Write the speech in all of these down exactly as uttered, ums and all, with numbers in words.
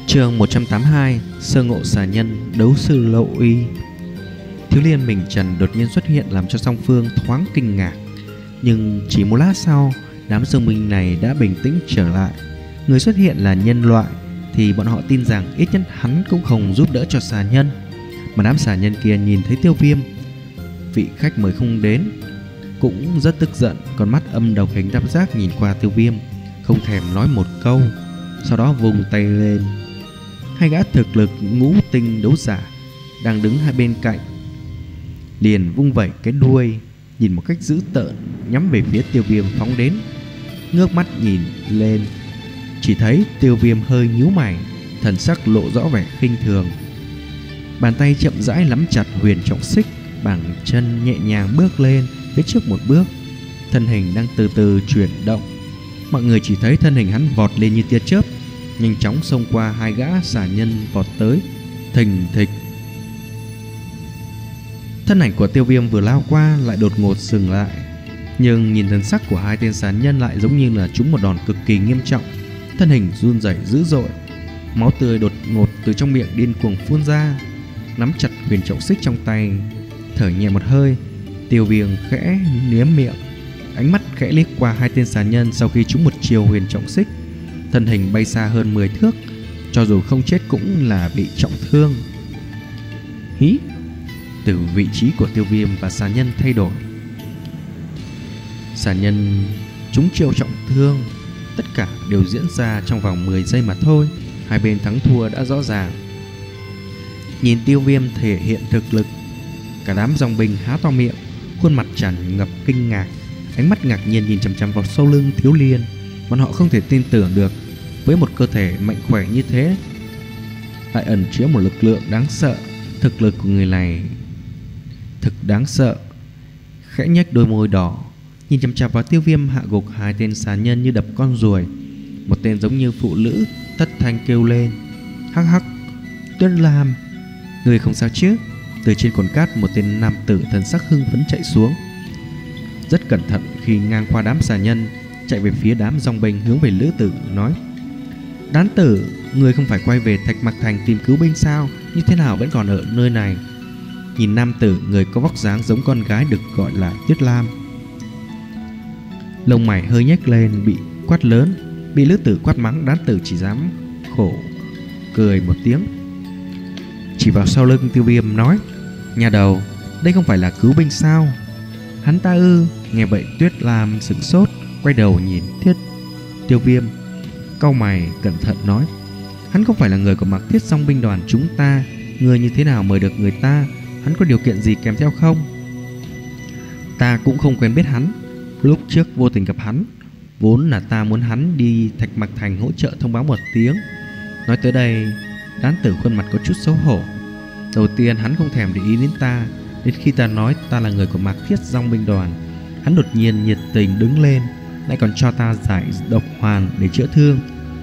Chương một trăm tám mươi hai. Sơ ngộ xà nhân, đấu sư Lộ Uy. Thiếu liên mình Trần đột nhiên xuất hiện làm cho song phương thoáng kinh ngạc. Nhưng chỉ một lát sau, đám dương binh này đã bình tĩnh trở lại. Người xuất hiện là nhân loại thì bọn họ tin rằng ít nhất hắn cũng không giúp đỡ cho xà nhân. Mà đám xà nhân kia nhìn thấy Tiêu Viêm, vị khách mời không đến, cũng rất tức giận, con mắt âm độc hình tam giác nhìn qua Tiêu Viêm, không thèm nói một câu. Sau đó vùng tay lên. Hai gã thực lực ngũ tinh đấu giả đang đứng hai bên cạnh liền vung vẩy cái đuôi, nhìn một cách dữ tợn nhắm về phía Tiêu Viêm phóng đến. Ngước mắt nhìn lên, chỉ thấy Tiêu Viêm hơi nhíu mày, thần sắc lộ rõ vẻ khinh thường. Bàn tay chậm rãi nắm chặt huyền trọng xích, bằng chân nhẹ nhàng bước lên phía trước một bước, thân hình đang từ từ chuyển động. Mọi người chỉ thấy thân hình hắn vọt lên như tia chớp, nhanh chóng xông qua hai gã xà nhân vọt tới, thình thịch. Thân ảnh của Tiêu Viêm vừa lao qua lại đột ngột dừng lại, nhưng nhìn thần sắc của hai tên xà nhân lại giống như là trúng một đòn cực kỳ nghiêm trọng. Thân hình run rẩy dữ dội, máu tươi đột ngột từ trong miệng điên cuồng phun ra. Nắm chặt huyền trọng xích trong tay, thở nhẹ một hơi, Tiêu Viêm khẽ liếm miệng, ánh mắt khẽ liếc qua hai tên xà nhân. Sau khi trúng một chiều huyền trọng xích, thân hình bay xa hơn mười thước, cho dù không chết cũng là bị trọng thương. Hí! Từ vị trí của Tiêu Viêm và xà nhân thay đổi. Xà nhân trúng chiêu trọng thương, tất cả đều diễn ra trong vòng mười giây mà thôi. Hai bên thắng thua đã rõ ràng. Nhìn Tiêu Viêm thể hiện thực lực, cả đám dòng binh há to miệng, khuôn mặt tràn ngập kinh ngạc, ánh mắt ngạc nhiên nhìn chằm chằm vào sau lưng Thiếu Liên. Bọn họ không thể tin tưởng được, với một cơ thể mạnh khỏe như thế lại ẩn chứa một lực lượng đáng sợ. Thực lực của người này thực đáng sợ. Khẽ nhếch đôi môi đỏ, nhìn chằm chằm vào Tiêu Viêm hạ gục hai tên xà nhân như đập con ruồi. Một tên giống như phụ nữ thất thanh kêu lên: hắc hắc, Tuyết Lam, người không sao chứ? Từ trên cồn cát, một tên nam tử thần sắc hưng phấn chạy xuống, rất cẩn thận khi ngang qua đám xà nhân, chạy về phía đám dòng binh, hướng về Lữ Tử nói: Đán tử, người không phải quay về Thạch Mặc Thành tìm cứu binh sao? Như thế nào vẫn còn ở nơi này? Nhìn nam tử, người có vóc dáng giống con gái được gọi là Tuyết Lam, lông mày hơi nhếch lên, bị quát lớn. Bị Lữ Tử quát mắng, đán tử chỉ dám khổ cười một tiếng, chỉ vào sau lưng Tiêu Viêm nói: nhà đầu, đây không phải là cứu binh sao? Hắn ta ư? Nghe vậy Tuyết Lam sửng sốt, quay đầu nhìn Thiết Tiêu Viêm, cau mày cẩn thận nói: hắn không phải là người của Mặc Thiết Song binh đoàn chúng ta. Người như thế nào mời được người ta? Hắn có điều kiện gì kèm theo không? Ta cũng không quen biết hắn. Lúc trước vô tình gặp hắn, vốn là ta muốn hắn đi Thạch Mặc Thành hỗ trợ thông báo một tiếng. Nói tới đây, đán tử khuôn mặt có chút xấu hổ. Đầu tiên hắn không thèm để ý đến ta, đến khi ta nói ta là người của Mạc Thiết Song binh đoàn, hắn đột nhiên nhiệt tình đứng lên, lại còn cho ta giải độc hoàn để chữa thương.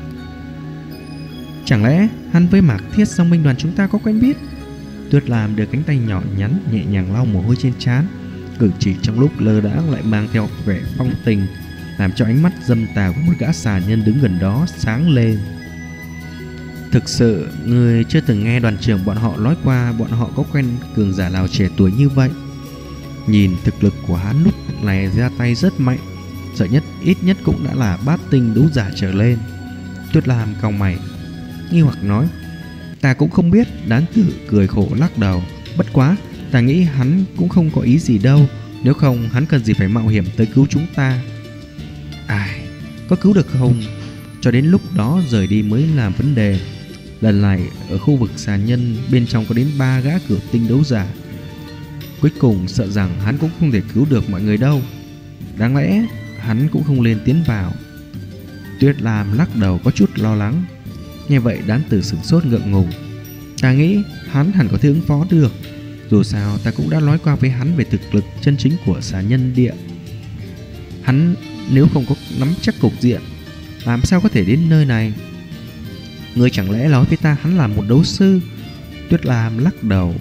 Chẳng lẽ hắn với Mạc Thiết Song binh đoàn chúng ta có quen biết? Tuyết Lam đưa cánh tay nhỏ nhắn nhẹ nhàng lau mồ hôi trên trán, cử chỉ trong lúc lơ đãng lại mang theo vẻ phong tình, làm cho ánh mắt dâm tà của một gã xà nhân đứng gần đó sáng lên. Thực sự người chưa từng nghe đoàn trưởng bọn họ nói qua bọn họ có quen cường giả nào trẻ tuổi như vậy. Nhìn thực lực của hắn lúc này ra tay rất mạnh, sợ nhất ít nhất cũng đã là bát tinh đấu giả trở lên. Tuyết Lam cau mày nghi hoặc nói: ta cũng không biết. Đán tử cười khổ lắc đầu: bất quá ta nghĩ hắn cũng không có ý gì đâu, nếu không hắn cần gì phải mạo hiểm tới cứu chúng ta. Ai, có cứu được không, cho đến lúc đó rời đi mới là vấn đề. Lần này ở khu vực xà nhân bên trong có đến ba gã cửu tinh đấu giả, cuối cùng sợ rằng hắn cũng không thể cứu được mọi người đâu. Đáng lẽ hắn cũng không lên tiến vào. Tuyết Lam lắc đầu có chút lo lắng. Nghe vậy đán tử sửng sốt ngượng ngùng: ta nghĩ hắn hẳn có thể ứng phó được. Dù sao ta cũng đã nói qua với hắn về thực lực chân chính của xà nhân địa. Hắn nếu không có nắm chắc cục diện, làm sao có thể đến nơi này? Ngươi chẳng lẽ nói với ta hắn là một đấu sư? Tuyết Lam lắc đầu,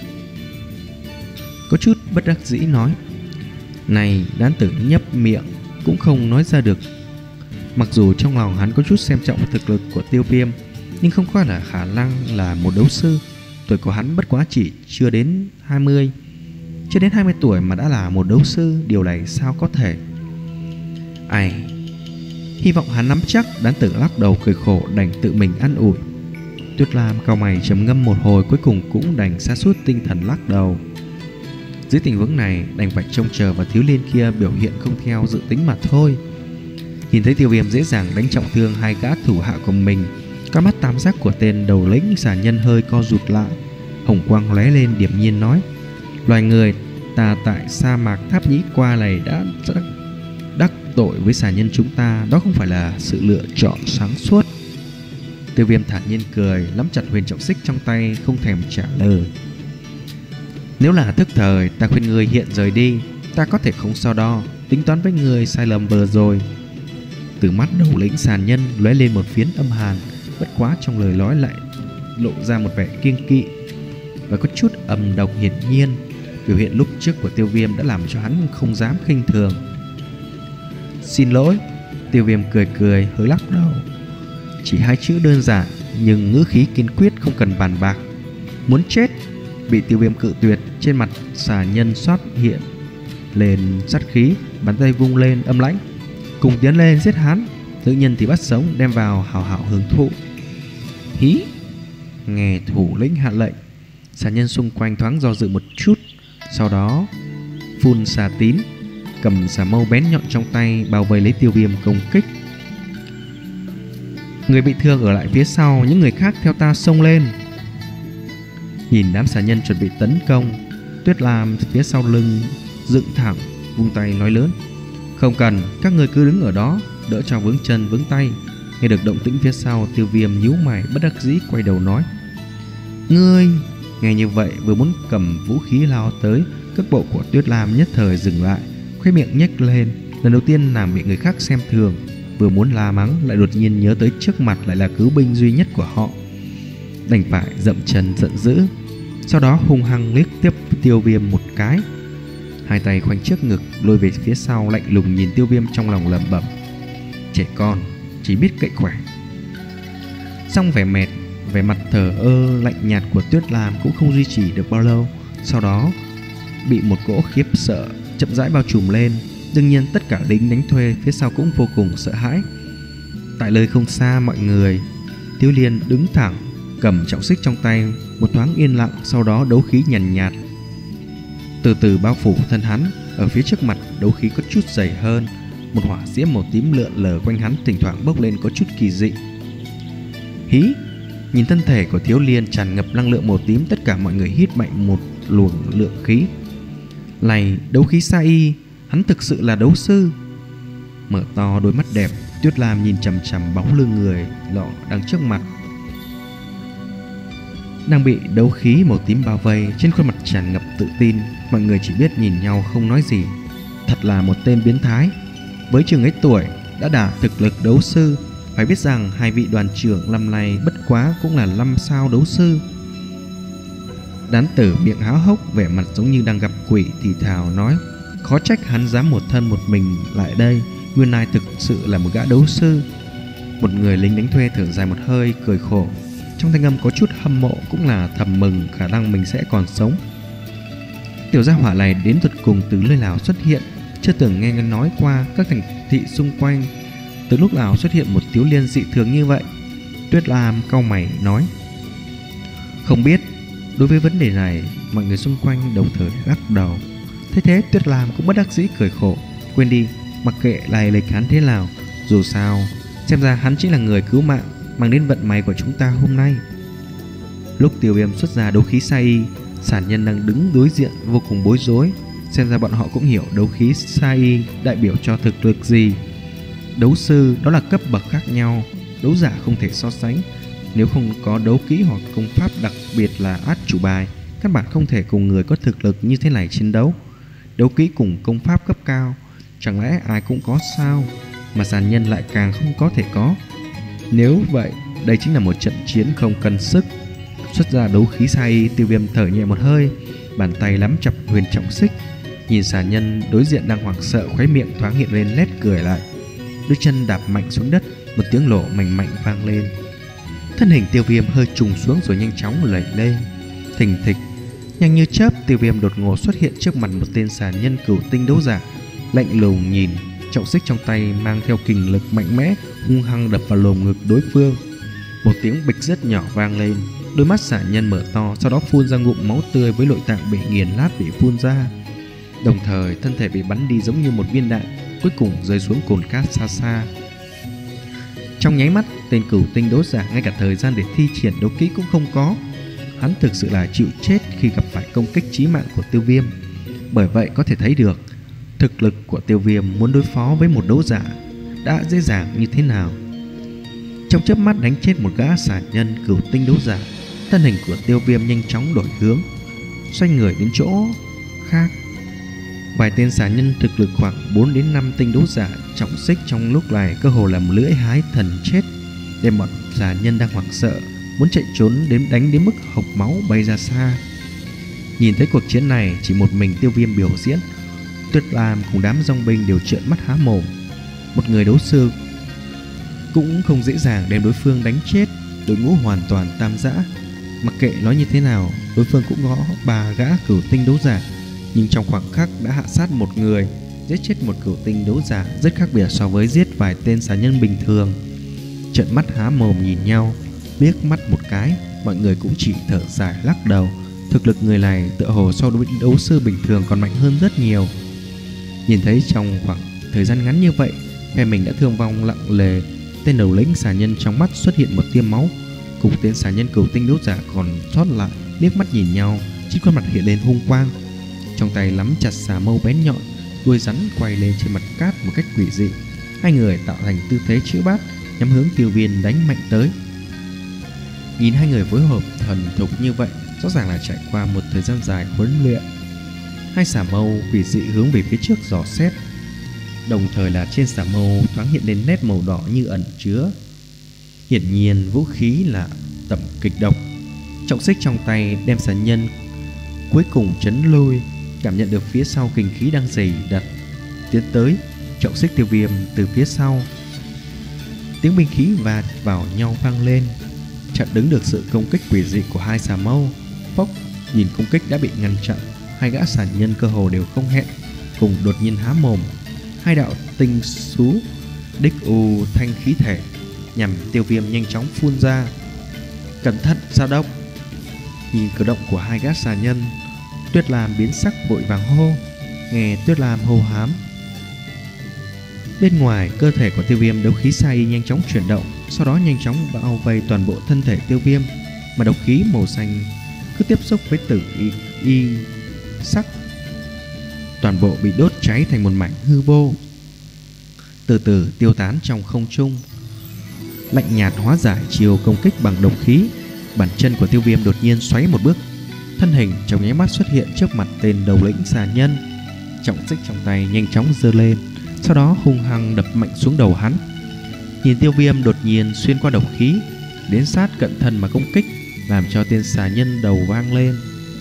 có chút bất đắc dĩ nói. Này, đán tử nhấp miệng cũng không nói ra được. Mặc dù trong lòng hắn có chút xem trọng thực lực của Tiêu Viêm, nhưng không có là khả năng là một đấu sư. Tuổi của hắn bất quá chỉ chưa đến hai mươi. Chưa đến hai mươi tuổi mà đã là một đấu sư, điều này sao có thể? Ai, hy vọng hắn nắm chắc. Đán Tử lắc đầu cười khổ, đành tự mình an ủi. Tuyết Lam cau mày trầm ngâm một hồi, cuối cùng cũng đành sa sút tinh thần lắc đầu. Dưới tình huống này đành phải trông chờ vào thiếu liên kia biểu hiện không theo dự tính mà thôi. Nhìn thấy Tiêu Viêm dễ dàng đánh trọng thương hai gã thủ hạ của mình, các mắt tam giác của tên đầu lĩnh xà nhân hơi co rụt lại. Hồng quang lóe lên, điềm nhiên nói: loài người ta tại sa mạc Tháp Nhĩ Qua này đã đắc, đắc tội với xà nhân chúng ta, đó không phải là sự lựa chọn sáng suốt. Tiêu Viêm thản nhiên cười, nắm chặt huyền trọng xích trong tay, không thèm trả lời. Nếu là thức thời, ta khuyên người hiện rời đi, ta có thể không so đo tính toán với người sai lầm vừa rồi. Từ mắt đầu lĩnh sàn nhân lóe lên một phiến âm hàn, bất quá trong lời nói lại lộ ra một vẻ kiêng kỵ và có chút âm độc. Hiển nhiên biểu hiện lúc trước của Tiêu Viêm đã làm cho hắn không dám khinh thường. Xin lỗi. Tiêu Viêm cười cười, hơi lắc đầu. Chỉ hai chữ đơn giản nhưng ngữ khí kiên quyết, không cần bàn bạc. Muốn chết. Bị Tiêu Viêm cự tuyệt, trên mặt xà nhân xoát hiện lên sát khí, bàn tay vung lên âm lãnh: cùng tiến lên giết hắn, tự nhân thì bắt sống đem vào hào hảo hưởng thụ. Hí. Nghe thủ lĩnh hạ lệnh, xà nhân xung quanh thoáng do dự một chút, sau đó phun xà tín, cầm xà mâu bén nhọn trong tay bao vây lấy Tiêu Viêm công kích. Người bị thương ở lại phía sau, những người khác theo ta xông lên. Nhìn đám xà nhân chuẩn bị tấn công, Tuyết Lam phía sau lưng dựng thẳng, vung tay nói lớn: không cần, các người cứ đứng ở đó, đỡ cho vướng chân vướng tay. Nghe được động tĩnh phía sau, Tiêu Viêm nhíu mày bất đắc dĩ quay đầu nói: ngươi. Nghe như vậy, vừa muốn cầm vũ khí lao tới, cước bộ của Tuyết Lam nhất thời dừng lại, khóe miệng nhếch lên. Lần đầu tiên nàng bị người khác xem thường, vừa muốn la mắng lại đột nhiên nhớ tới trước mặt lại là cứu binh duy nhất của họ, đành phải dậm chân giận dữ. Sau đó hung hăng liếc tiếp Tiêu Viêm một cái, hai tay khoanh trước ngực lôi về phía sau, lạnh lùng nhìn Tiêu Viêm trong lòng lẩm bẩm: trẻ con chỉ biết cậy khỏe. Xong vẻ mệt, vẻ mặt thờ ơ lạnh nhạt của Tuyết Lam cũng không duy trì được bao lâu, sau đó bị một cỗ khiếp sợ chậm rãi bao trùm lên. Đương nhiên tất cả lính đánh thuê phía sau cũng vô cùng sợ hãi. Tại nơi không xa mọi người, Tiêu Liên đứng thẳng, cầm trọng xích trong tay, một thoáng yên lặng, sau đó đấu khí nhàn nhạt, nhạt từ từ bao phủ thân hắn. Ở phía trước mặt đấu khí có chút dày hơn, một hỏa diễm màu tím lượn lờ quanh hắn, thỉnh thoảng bốc lên có chút kỳ dị. Hí. Nhìn thân thể của Thiếu Liên tràn ngập năng lượng màu tím, tất cả mọi người hít mạnh một luồng lượng khí. Này, đấu khí Sa Y, hắn thực sự là đấu sư. Mở to đôi mắt đẹp, Tuyết Lam nhìn chằm chằm bóng lưng người lọ đang trước mặt, đang bị đấu khí màu tím bao vây, trên khuôn mặt tràn ngập tự tin. Mọi người chỉ biết nhìn nhau không nói gì. Thật là một tên biến thái, với chừng ấy tuổi đã đả thực lực đấu sư. Phải biết rằng hai vị đoàn trưởng năm nay bất quá cũng là năm sao đấu sư. Đán Tử miệng há hốc, vẻ mặt giống như đang gặp quỷ, thì thào nói: khó trách hắn dám một thân một mình lại đây, nguyên lai thực sự là một gã đấu sư. Một người lính đánh thuê thở dài một hơi, cười khổ, trong thanh âm có chút hâm mộ, cũng là thầm mừng khả năng mình sẽ còn sống. Tiểu gia hỏa này đến tận cùng từ nơi nào xuất hiện, chưa từng nghe nói qua các thành thị xung quanh, từ lúc nào xuất hiện một Thiếu Liên dị thường như vậy. Tuyết Lam cau mày nói: không biết. Đối với vấn đề này, mọi người xung quanh đồng thời lắc đầu. Thế thế Tuyết Lam cũng bất đắc dĩ cười khổ: quên đi, mặc kệ lai lịch hắn thế nào, dù sao xem ra hắn chính là người cứu mạng, mang đến vận may của chúng ta hôm nay. Lúc Tiêu Viêm xuất ra đấu khí Sa Y, sản nhân đang đứng đối diện vô cùng bối rối. Xem ra bọn họ cũng hiểu đấu khí Sa Y đại biểu cho thực lực gì. Đấu sư đó là cấp bậc khác nhau, đấu giả không thể so sánh. Nếu không có đấu kỹ hoặc công pháp, đặc biệt là át chủ bài, các bạn không thể cùng người có thực lực như thế này chiến đấu. Đấu kỹ cùng công pháp cấp cao, chẳng lẽ ai cũng có sao, mà sản nhân lại càng không có thể có. Nếu vậy, đây chính là một trận chiến không cân sức. Xuất ra đấu khí Sa Y, Tiêu Viêm thở nhẹ một hơi, bàn tay nắm chặt huyền trọng xích. Nhìn sản nhân đối diện đang hoảng sợ, khóe miệng thoáng hiện lên nét cười lại, đôi chân đạp mạnh xuống đất, một tiếng lộ mạnh mạnh vang lên. Thân hình Tiêu Viêm hơi trùng xuống rồi nhanh chóng lẩy lên. Thình thịch, nhanh như chớp, Tiêu Viêm đột ngột xuất hiện trước mặt một tên xà nhân cửu tinh đấu giả, lạnh lùng nhìn, trọng xích trong tay mang theo kình lực mạnh mẽ hung hăng đập vào lồng ngực đối phương. Một tiếng bịch rất nhỏ vang lên, đôi mắt xà nhân mở to, sau đó phun ra ngụm máu tươi với nội tạng bị nghiền nát bị phun ra. Đồng thời thân thể bị bắn đi giống như một viên đạn, cuối cùng rơi xuống cồn cát xa xa. Trong nháy mắt, tên cửu tinh đấu giả ngay cả thời gian để thi triển đấu kỹ cũng không có. Hắn thực sự là chịu chết khi gặp phải công kích chí mạng của Tiêu Viêm. Bởi vậy có thể thấy được thực lực của Tiêu Viêm muốn đối phó với một đấu giả đã dễ dàng như thế nào. Trong chớp mắt đánh chết một gã xà nhân cửu tinh đấu giả, thân hình của Tiêu Viêm nhanh chóng đổi hướng, xoay người đến chỗ khác. Vài tên xà nhân thực lực khoảng bốn đến năm tinh đấu giả trọng xích trong lúc này cơ hồ làm lưỡi hái thần chết, để bọn xà nhân đang hoảng sợ muốn chạy trốn đến đánh đến mức hộc máu bay ra xa. Nhìn thấy cuộc chiến này, chỉ một mình Tiêu Viêm biểu diễn, Tuyết Lam cùng đám dòng binh đều trợn mắt há mồm. Một người đấu sư cũng không dễ dàng đem đối phương đánh chết, đội ngũ hoàn toàn tam giã. Mặc kệ nói như thế nào, đối phương cũng có ba gã cửu tinh đấu giả, nhưng trong khoảng khắc đã hạ sát một người, giết chết một cửu tinh đấu giả, rất khác biệt so với giết vài tên xà nhân bình thường. Trợn mắt há mồm nhìn nhau, liếc mắt một cái, mọi người cũng chỉ thở dài lắc đầu. Thực lực người này tựa hồ so với đấu sư bình thường còn mạnh hơn rất nhiều. Nhìn thấy trong khoảng thời gian ngắn như vậy, phe mình đã thương vong lặng lề. Tên đầu lĩnh xà nhân trong mắt xuất hiện một tia máu, cùng tên xà nhân cửu tinh đấu giả còn sót lại liếc mắt nhìn nhau, trên khuôn mặt hiện lên hung quang. Trong tay nắm chặt xà mâu bén nhọn, đuôi rắn quay lên trên mặt cát một cách quỷ dị. Hai người tạo thành tư thế chữ bát, nhắm hướng Tiêu Viêm đánh mạnh tới. Nhìn hai người phối hợp thần thục như vậy, rõ ràng là trải qua một thời gian dài huấn luyện. Hai xà mâu quỷ dị hướng về phía trước dò xét, đồng thời là trên xà mâu thoáng hiện lên nét màu đỏ như ẩn chứa. Hiển nhiên vũ khí là tẩm kịch độc. Trọng xích trong tay đem xà nhân cuối cùng chấn lôi, cảm nhận được phía sau kình khí đang dày đặc tiến tới. Trọng xích Tiêu Viêm từ phía sau, tiếng binh khí va vào nhau vang lên, chặn đứng được sự công kích quỷ dị của hai xà mâu. Phốc, nhìn công kích đã bị ngăn chặn, hai gã xà nhân cơ hồ đều không hẹn cùng đột nhiên há mồm, hai đạo tinh xú đích u thanh khí thể nhằm Tiêu Viêm nhanh chóng phun ra. Cẩn thận, Dao Động! Nhìn cử động của hai gã xà nhân, Tuyết Lam biến sắc vội vàng hô. Nghe Tuyết Lam hô hám, bên ngoài cơ thể của Tiêu Viêm đấu khí sa y nhanh chóng chuyển động, sau đó nhanh chóng bao vây toàn bộ thân thể Tiêu Viêm, mà độc khí màu xanh cứ tiếp xúc với tử y, y sắc, toàn bộ bị đốt cháy thành một mảnh hư vô, từ từ tiêu tán trong không trung. Lạnh nhạt hóa giải chiều công kích bằng độc khí, bàn chân của Tiêu Viêm đột nhiên xoáy một bước, thân hình trong nháy mắt xuất hiện trước mặt tên đầu lĩnh xà nhân. Trọng xích trong tay nhanh chóng giơ lên, sau đó hung hăng đập mạnh xuống đầu hắn. Nhìn Tiêu Viêm đột nhiên xuyên qua độc khí đến sát cận thân mà công kích, làm cho tên xà nhân đầu vang lên.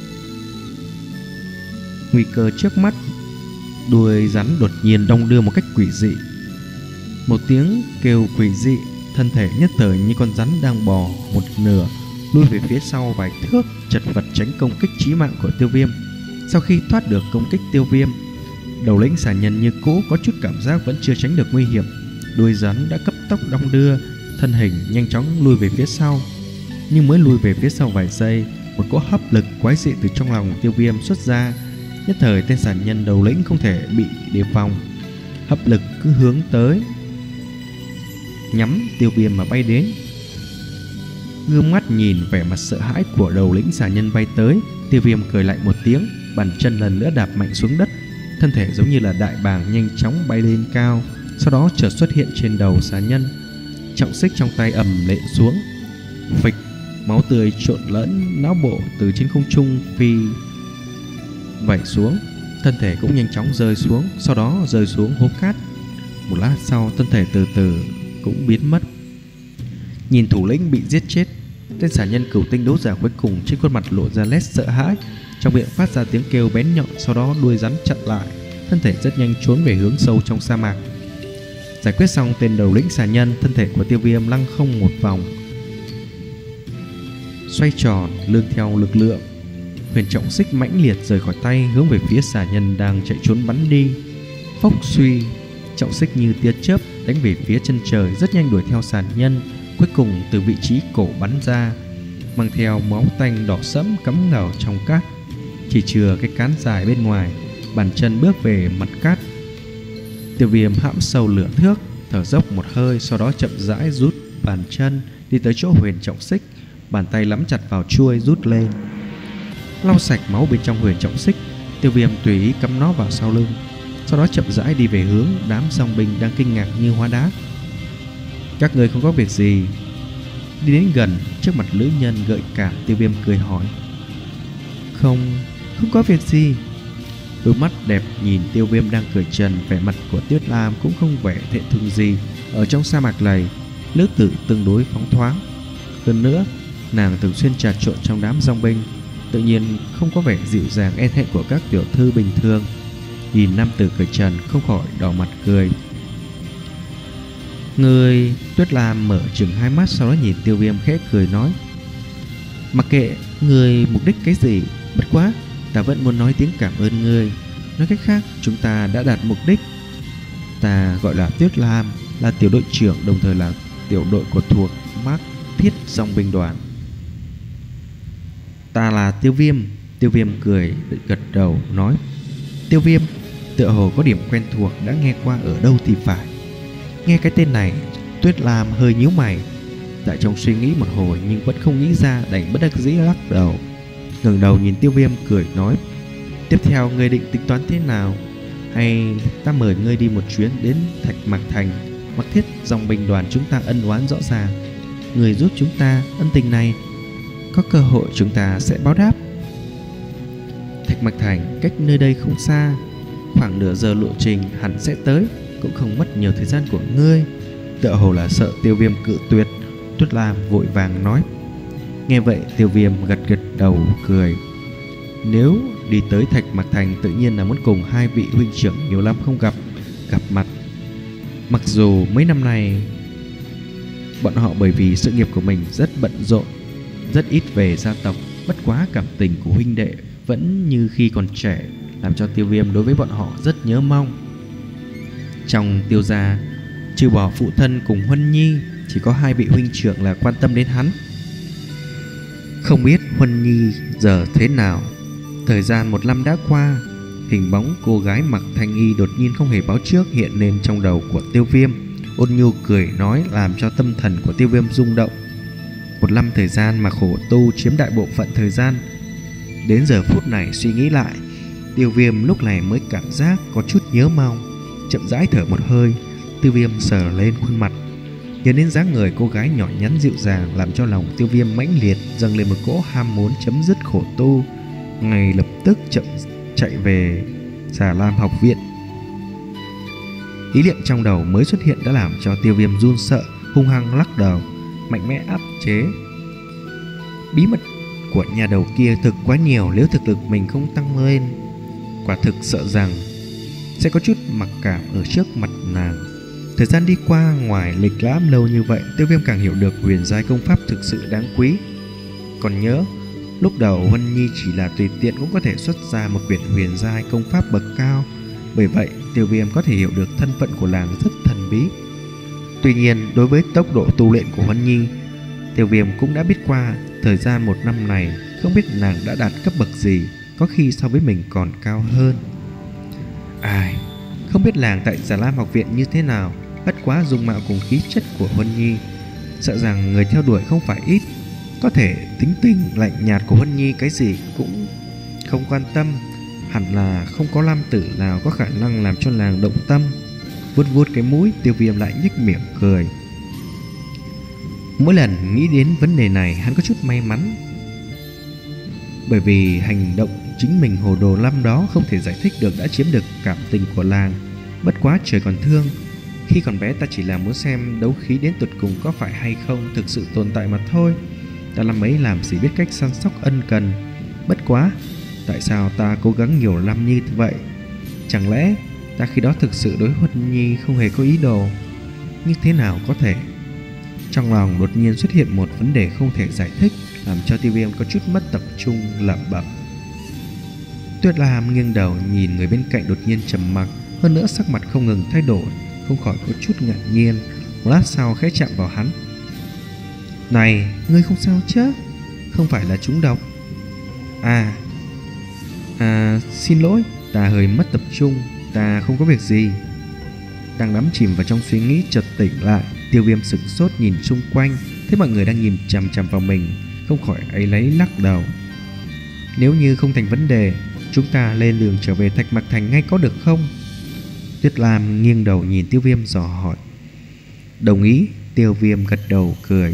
Nguy cơ trước mắt, đuôi rắn đột nhiên đong đưa một cách quỷ dị. Một tiếng kêu quỷ dị, thân thể nhất thời như con rắn đang bò một nửa, lui về phía sau vài thước, chật vật tránh công kích chí mạng của Tiêu Viêm. Sau khi thoát được công kích Tiêu Viêm, đầu lĩnh xà nhân như cũ có chút cảm giác vẫn chưa tránh được nguy hiểm. Đuôi rắn đã cấp tốc đong đưa, thân hình nhanh chóng lui về phía sau. Nhưng mới lui về phía sau vài giây, một cỗ hấp lực quái dị từ trong lòng Tiêu Viêm xuất ra. Nhất thời tên xà nhân đầu lĩnh không thể bị đề phòng, hấp lực cứ hướng tới nhắm Tiêu Viêm mà bay đến. Gương mắt nhìn vẻ mặt sợ hãi của đầu lĩnh xà nhân bay tới, Tiêu Viêm cười lạnh một tiếng, bàn chân lần nữa đạp mạnh xuống đất, thân thể giống như là đại bàng nhanh chóng bay lên cao, sau đó chợt xuất hiện trên đầu xà nhân. Trọng xích trong tay ầm lệ xuống, phịch, máu tươi trộn lẫn não bộ từ trên không trung phi vẩy xuống, thân thể cũng nhanh chóng rơi xuống, sau đó rơi xuống hố cát. Một lát sau, thân thể từ từ cũng biến mất. Nhìn thủ lĩnh bị giết chết, tên xà nhân cửu tinh đấu giả cuối cùng trên khuôn mặt lộ ra nét sợ hãi, trong miệng phát ra tiếng kêu bén nhọn, sau đó đuôi rắn chặn lại, thân thể rất nhanh trốn về hướng sâu trong sa mạc. Giải quyết xong tên đầu lĩnh xà nhân, thân thể của Tiêu Viêm lăng không một vòng, xoay tròn lương theo lực lượng. Huyền trọng xích mãnh liệt rời khỏi tay, hướng về phía xà nhân đang chạy trốn bắn đi. Phốc suy, trọng xích như tia chớp đánh về phía chân trời, rất nhanh đuổi theo xà nhân, cuối cùng từ vị trí cổ bắn ra, mang theo máu tanh đỏ sẫm cắm ngầu trong cát. Chỉ chừa cái cán dài bên ngoài, bàn chân bước về mặt cát. Tiêu Viêm hãm sâu lửa thước, thở dốc một hơi, sau đó chậm rãi rút bàn chân đi tới chỗ huyền trọng xích, bàn tay nắm chặt vào chuôi rút lên, lau sạch máu bên trong huyền trọng xích. Tiêu Viêm tùy ý cắm nó vào sau lưng, sau đó chậm rãi đi về hướng đám dòng binh đang kinh ngạc như hóa đá. Các người không có việc gì? Đi đến gần trước mặt nữ nhân gợi cảm, Tiêu Viêm cười hỏi. Không, không có việc gì. Đôi mắt đẹp nhìn Tiêu Viêm đang cười trần, vẻ mặt của Tuyết Lam cũng không vẻ thẹn thùng gì. Ở trong sa mạc này, nữ tử tương đối phóng thoáng. Hơn nữa, nàng thường xuyên trà trộn trong đám dòng binh, tự nhiên không có vẻ dịu dàng e thẹn của các tiểu thư bình thường. Nhìn nam tử cười trần không khỏi đỏ mặt cười. Người... Tuyết Lam mở chừng hai mắt, sau đó nhìn Tiêu Viêm khẽ cười nói. Mặc kệ người mục đích cái gì, bất quá ta vẫn muốn nói tiếng cảm ơn ngươi. Nói cách khác, chúng ta đã đạt mục đích. Ta gọi là Tuyết Lam, là tiểu đội trưởng, đồng thời là tiểu đội của thuộc Mác Thiết dòng binh đoàn. Ta là Tiêu Viêm. Tiêu Viêm cười gật đầu nói. Tiêu Viêm, tựa hồ có điểm quen thuộc, đã nghe qua ở đâu thì phải. Nghe cái tên này, Tuyết Lam hơi nhíu mày, tại trong suy nghĩ một hồi nhưng vẫn không nghĩ ra, đành bất đắc dĩ lắc đầu. Ngẩng đầu nhìn Tiêu Viêm cười nói. Tiếp theo ngươi định tính toán thế nào? Hay ta mời ngươi đi một chuyến đến Thạch Mạc Thành, Mạc Thiết dòng binh đoàn chúng ta ân oán rõ ràng. Người giúp chúng ta, ân tình này có cơ hội chúng ta sẽ báo đáp. Thạch Mạc Thành cách nơi đây không xa, khoảng nửa giờ lộ trình hẳn sẽ tới, cũng không mất nhiều thời gian của ngươi. Tựa hồ là sợ Tiêu Viêm cự tuyệt, Tuyết Lam vội vàng nói. Nghe vậy Tiêu Viêm gật gật đầu cười. Nếu đi tới Thạch Mạc Thành, tự nhiên là muốn cùng hai vị huynh trưởng nhiều năm không gặp gặp mặt. Mặc dù mấy năm nay bọn họ bởi vì sự nghiệp của mình rất bận rộn, rất ít về gia tộc, bất quá cảm tình của huynh đệ vẫn như khi còn trẻ, làm cho Tiêu Viêm đối với bọn họ rất nhớ mong. Trong Tiêu gia, trừ bỏ phụ thân cùng Huân Nhi, chỉ có hai vị huynh trưởng là quan tâm đến hắn. Không biết Huân Nhi giờ thế nào. Thời gian một năm đã qua, hình bóng cô gái mặc thanh y đột nhiên không hề báo trước hiện lên trong đầu của Tiêu Viêm. Ôn nhu cười nói làm cho tâm thần của Tiêu Viêm rung động. Một năm thời gian mà khổ tu chiếm đại bộ phận thời gian. Đến giờ phút này suy nghĩ lại, Tiêu Viêm lúc này mới cảm giác có chút nhớ mong. Chậm rãi thở một hơi, Tiêu Viêm sờ lên khuôn mặt, nhớ đến dáng người cô gái nhỏ nhắn dịu dàng, làm cho lòng Tiêu Viêm mãnh liệt dâng lên một cỗ ham muốn chấm dứt khổ tu. Ngay lập tức chậm chạy về Già Lam học viện. Ý niệm trong đầu mới xuất hiện đã làm cho Tiêu Viêm run sợ, hung hăng lắc đầu, mạnh mẽ áp chế. Bí mật của nhà đầu kia thực quá nhiều, nếu thực lực mình không tăng lên, quả thực sợ rằng sẽ có chút mặc cảm ở trước mặt nàng. Thời gian đi qua, ngoài lịch lãm lâu như vậy, Tiêu Viêm càng hiểu được huyền giai công pháp thực sự đáng quý. Còn nhớ lúc đầu Huân Nhi chỉ là tùy tiện cũng có thể xuất ra một quyển huyền giai công pháp bậc cao, bởi vậy Tiêu Viêm có thể hiểu được thân phận của nàng rất thần bí. Tuy nhiên đối với tốc độ tu luyện của Huân Nhi, Tiêu Viêm cũng đã biết qua. Thời gian một năm này, không biết nàng đã đạt cấp bậc gì, có khi so với mình còn cao hơn. Ai, không biết nàng tại Già Lam học viện như thế nào, bất quá dung mạo cùng khí chất của Huân Nhi, sợ rằng người theo đuổi không phải ít. Có thể tính tình lạnh nhạt của Huân Nhi cái gì cũng không quan tâm, hẳn là không có nam tử nào có khả năng làm cho nàng động tâm. Vuốt vuốt cái mũi, Tiêu Viêm lại nhếch miệng cười. Mỗi lần nghĩ đến vấn đề này, hắn có chút may mắn, bởi vì hành động chính mình hồ đồ năm đó không thể giải thích được đã chiếm được cảm tình của làng. Bất quá trời còn thương, khi còn bé ta chỉ là muốn xem đấu khí đến tột cùng có phải hay không thực sự tồn tại mà thôi. Ta năm ấy làm gì biết cách săn sóc ân cần. Bất quá, tại sao ta cố gắng nhiều năm như vậy? Chẳng lẽ ta khi đó thực sự đối Huân Nhi không hề có ý đồ? Như thế nào có thể? Trong lòng đột nhiên xuất hiện một vấn đề không thể giải thích, làm cho Tiêu Viêm có chút mất tập trung, lẩm bẩm. Tuyết Lam nghiêng đầu nhìn người bên cạnh đột nhiên trầm mặc, hơn nữa sắc mặt không ngừng thay đổi, không khỏi có chút ngạc nhiên. Một lát sau khẽ chạm vào hắn. Này, ngươi không sao chứ? Không phải là trúng độc? À, à, xin lỗi, ta hơi mất tập trung, ta không có việc gì. Đang đắm chìm vào trong suy nghĩ, chợt tỉnh lại, Tiêu Viêm sửng sốt nhìn xung quanh, thấy mọi người đang nhìn chằm chằm vào mình, không khỏi áy náy lắc đầu. Nếu như không thành vấn đề, chúng ta lên đường trở về Thạch Mạc Thành ngay có được không? Tuyết Lam nghiêng đầu nhìn Tiêu Viêm dò hỏi. Đồng ý. Tiêu Viêm gật đầu cười.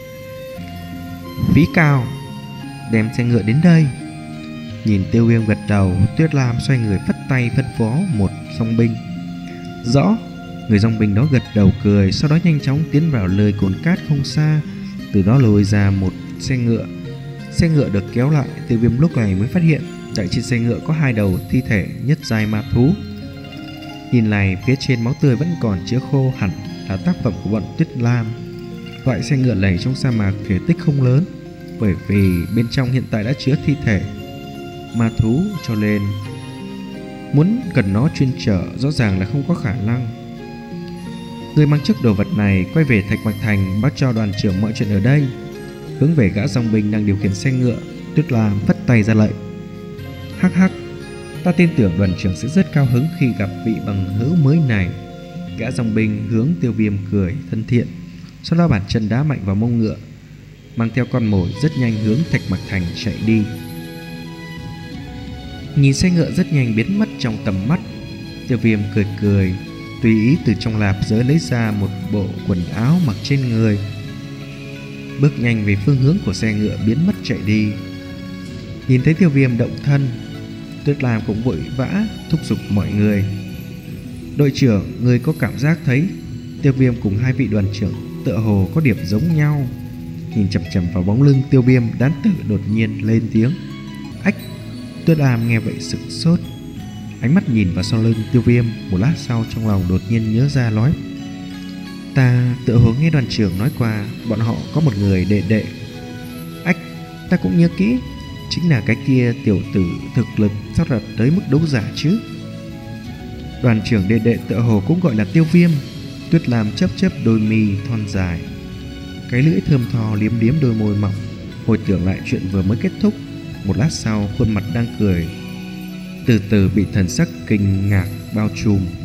Phí Cao, đem xe ngựa đến đây. Nhìn Tiêu Viêm gật đầu, Tuyết Lam xoay người phất tay phân phó một dòng binh. Rõ. Người dòng binh đó gật đầu cười, sau đó nhanh chóng tiến vào lời cồn cát không xa, từ đó lôi ra một xe ngựa. Xe ngựa được kéo lại, Tiêu Viêm lúc này mới phát hiện tại trên xe ngựa có hai đầu thi thể nhất giai ma thú. Nhìn này, phía trên máu tươi vẫn còn chưa khô, hẳn là tác phẩm của bọn Tuyết Lam. Loại xe ngựa này trong sa mạc thể tích không lớn, bởi vì bên trong hiện tại đã chứa thi thể ma thú, cho nên muốn cần nó chuyên chở rõ ràng là không có khả năng. Người mang chiếc đồ vật này quay về Thạch Mạc Thành, báo cho đoàn trưởng mọi chuyện ở đây. Hướng về gã dòng binh đang điều khiển xe ngựa, Tuyết Lam phất tay ra lệnh. Hắc hắc, ta tin tưởng đoàn trưởng sẽ rất cao hứng khi gặp vị bằng hữu mới này. Gã dòng binh hướng Tiêu Viêm cười thân thiện, sau đó bàn chân đá mạnh vào mông ngựa, mang theo con mồi rất nhanh hướng Thạch Mạc Thành chạy đi. Nhìn xe ngựa rất nhanh biến mất trong tầm mắt, Tiêu Viêm cười cười, tùy ý từ trong lạp giới lấy ra một bộ quần áo mặc trên người, bước nhanh về phương hướng của xe ngựa biến mất chạy đi. Nhìn thấy Tiêu Viêm động thân, Tuyết Lam cũng vội vã thúc giục mọi người. Đội trưởng, người có cảm giác thấy Tiêu Viêm cùng hai vị đoàn trưởng tựa hồ có điểm giống nhau. Nhìn chằm chằm vào bóng lưng Tiêu Viêm, Đán Tử đột nhiên lên tiếng. Ách! Tuyết Lam nghe vậy sửng sốt, ánh mắt nhìn vào sau lưng Tiêu Viêm, một lát sau trong lòng đột nhiên nhớ ra nói. Ta tựa hồ nghe đoàn trưởng nói qua bọn họ có một người đệ đệ. Ách! Ta cũng nhớ kỹ, chính là cái kia tiểu tử thực lực sao đạt tới mức đấu giả chứ. Đoàn trưởng đệ đệ tựa hồ cũng gọi là Tiêu Viêm. Tuyết Lam chớp chớp đôi mi thon dài, cái lưỡi thơm tho liếm liếm đôi môi mỏng, hồi tưởng lại chuyện vừa mới kết thúc. Một lát sau, khuôn mặt đang cười từ từ bị thần sắc kinh ngạc bao trùm.